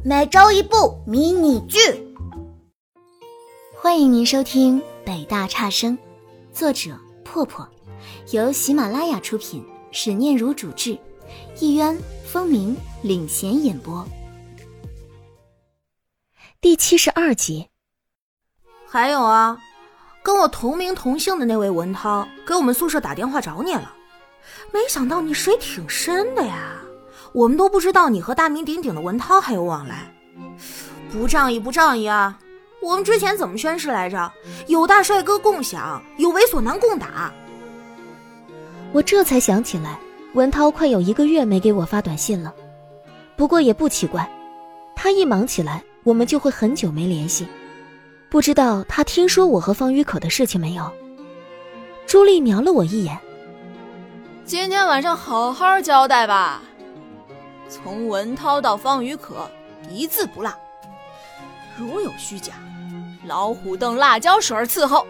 每周一部迷你剧。 欢迎您收听北大差生，作者破破，由喜马拉雅出品，史念如主制，一渊、风鸣领衔演播。第72集。 还有啊，跟我同名同姓的那位文涛给我们宿舍打电话找你了，没想到你水挺深的呀，我们都不知道你和大名鼎鼎的文涛还有往来。不仗义不仗义啊，我们之前怎么宣誓来着？有大帅哥共享，有猥琐男共打。 我这才想起来，文涛快有1个月没给我发短信了。不过也不奇怪，他一忙起来，我们就会很久没联系。不知道他听说我和方雨可的事情没有？朱莉瞄了我一眼。 今天晚上好好交代吧，从文涛到方雨可，一字不落。如有虚假，老虎凳辣椒水伺候。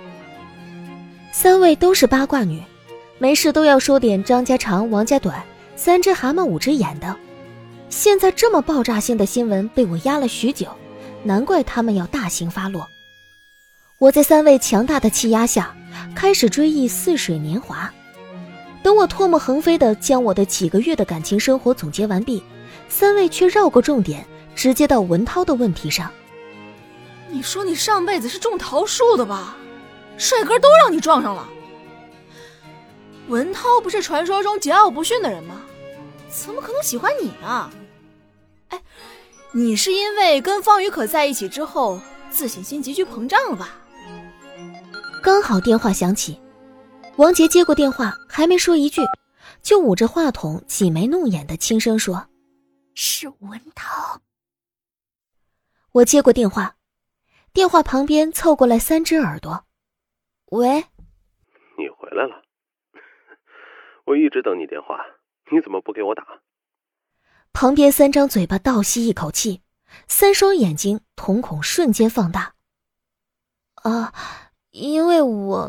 3位都是八卦女，没事都要说点张家长王家短，3只蛤蟆5只眼的。现在这么爆炸性的新闻被我压了许久，难怪他们要大刑发落。我在3位强大的气压下开始追忆似水年华。等我唾沫横飞地将我的几个月的感情生活总结完毕，3位却绕过重点，直接到文涛的问题上。 你说你上辈子是种桃树的吧？帅哥都让你撞上了。文涛不是传说中桀骜不驯的人吗？怎么可能喜欢你呢？哎，你是因为跟方雨可在一起之后自信心急剧膨胀了吧？ 刚好电话响起，王杰接过电话，还没说一句，就捂着话筒挤眉弄眼的轻声说：是文涛。我接过电话，电话旁边凑过来3只耳朵。喂， 你回来了，我一直等你电话，你怎么不给我打？ 旁边3张嘴巴倒吸一口气，3双眼睛瞳孔瞬间放大。因为我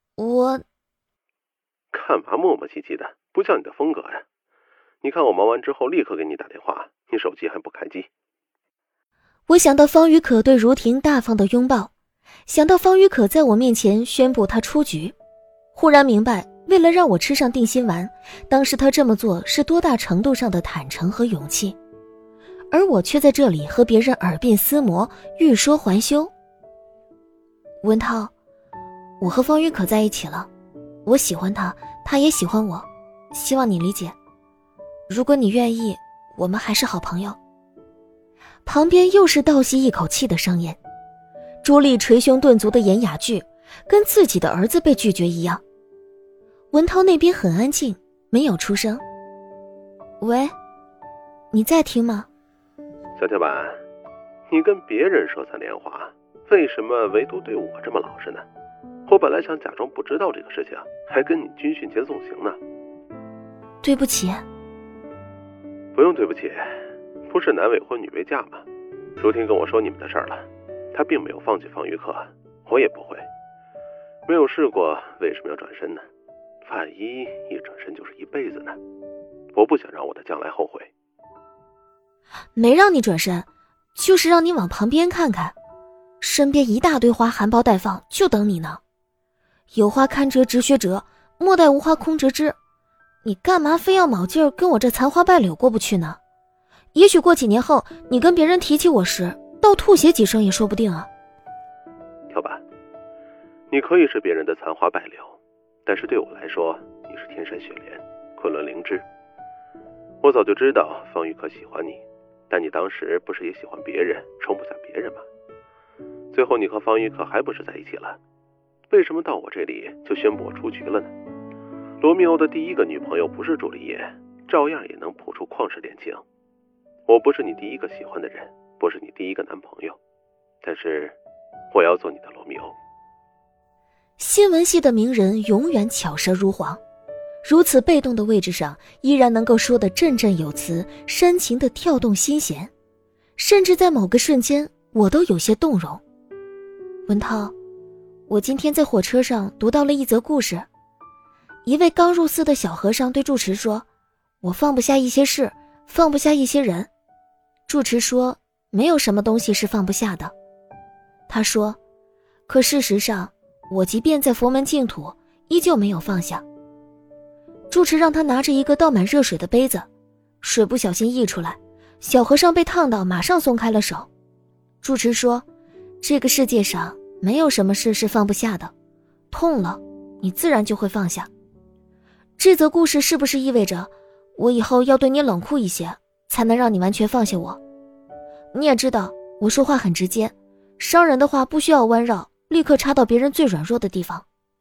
干嘛磨磨唧唧的，不像你的风格呀。你看我忙完之后立刻给你打电话，你手机还不开机。 我想到方雨可对如婷大方的拥抱，想到方雨可在我面前宣布她出局，忽然明白为了让我吃上定心丸，当时她这么做是多大程度上的坦诚和勇气，而我却在这里和别人耳鬓厮磨，欲说还休。文涛，我和方雨可在一起了，我喜欢他，他也喜欢我，希望你理解。如果你愿意，我们还是好朋友。旁边又是倒吸一口气的声音，朱莉捶胸顿足的演哑剧，跟自己的儿子被拒绝一样。文涛那边很安静，没有出声。喂，你在听吗？ 小铁板，你跟别人说参莲花，为什么唯独对我这么老实呢？我本来想假装不知道这个事情，还跟你军训前送行呢。 对不起。 不用对不起，不是男未婚女未嫁吗？如婷跟我说你们的事儿了，她并没有放弃方雨可，我也不会。没有试过，为什么要转身呢？万一一转身就是一辈子呢？我不想让我的将来后悔。 没让你转身，就是让你往旁边看看，身边一大堆花含苞待放，就等你呢。有花堪折直须折，莫待无花空折枝。你干嘛非要卯劲儿跟我这残花败柳过不去呢？也许过几年后，你跟别人提起我时，倒吐血几声也说不定啊。 跳板，你可以是别人的残花败柳，但是对我来说，你是天山雪莲，昆仑灵芝。我早就知道方雨可喜欢你，但你当时不是也喜欢别人，容不下别人吗？最后你和方雨可还不是在一起了？为什么到我这里就宣布我出局了呢？罗密欧的第一个女朋友不是朱丽叶，照样也能谱出旷世恋情。我不是你第一个喜欢的人，不是你第一个男朋友，但是我要做你的罗密欧。 新闻系的名人永远巧舌如簧，如此被动的位置上依然能够说得振振有词，煽情地跳动心弦，甚至在某个瞬间我都有些动容。文涛，我今天在火车上读到了一则故事，一位刚入寺的小和尚对住持说，我放不下一些事，放不下一些人。住持说， 没有什么东西是放不下的。他说，可事实上，我即便在佛门净土，依旧没有放下。住持让他拿着一个倒满热水的杯子，水不小心溢出来，小和尚被烫到，马上松开了手。住持说，这个世界上没有什么事是放不下的，痛了，你自然就会放下。这则故事是不是意味着，我以后要对你冷酷一些，才能让你完全放下我？你也知道，我说话很直接，伤人的话不需要弯绕，立刻插到别人最软弱的地方。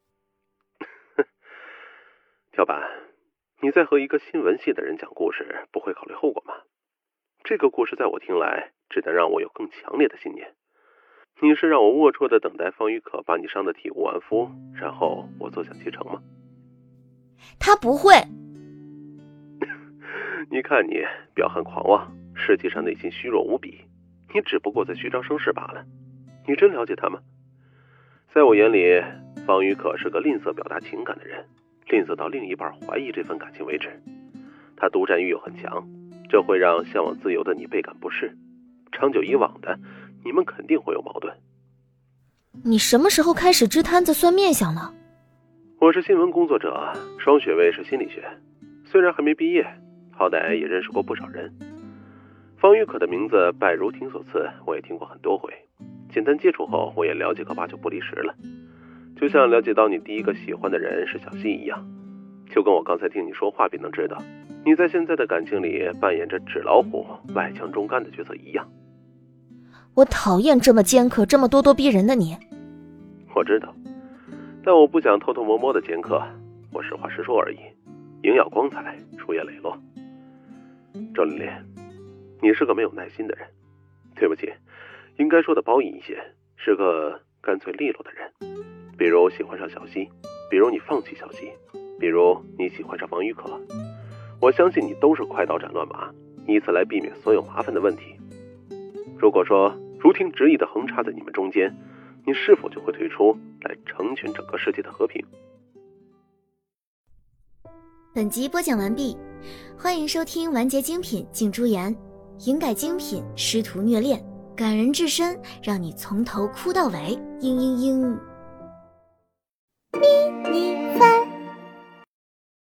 跳板，你在和一个新闻系的人讲故事，不会考虑后果吗？这个故事在我听来，只能让我有更强烈的信念。你是让我龌龊的等待方玉可把你伤得体无完肤，然后我坐享其成吗？ 他不会。 你看你表含狂妄，实际上内心虚弱无比，你只不过在虚张声势罢了。你真了解他吗？在我眼里，方玉可是个吝啬表达情感的人，吝啬到另一半怀疑这份感情为止。他独占欲又很强，这会让向往自由的你倍感不适。长久以往的，你们肯定会有矛盾。 你什么时候开始支摊子算面相了？ 我是新闻工作者，双学位是心理学，虽然还没毕业，好歹也认识过不少人。方玉可的名字拜如婷所赐，我也听过很多回。简单接触后，我也了解个8、9不离10了。就像了解到你第一个喜欢的人是小溪一样，就跟我刚才听你说话便能知道，你在现在的感情里扮演着纸老虎、外强中干的角色一样。 我讨厌这么尖刻、这么咄咄逼人的你。 我知道，但我不想偷偷摸摸的尖刻，我实话实说而已，营养光彩，出叶磊落。周琳琳，你是个没有耐心的人，对不起，应该说的褒义一些，是个干脆利落的人。比如喜欢上小溪，比如你放弃小溪，比如你喜欢上方玉可，我相信你都是快刀斩乱麻，以此来避免所有麻烦的问题。如果说如听执意的横插在你们中间，你是否就会退出，来成全整个世界的和平？ 本集播讲完毕，欢迎收听完结精品净珠言，营改精品师徒虐恋，感人至深，让你从头哭到尾，嘤嘤嘤。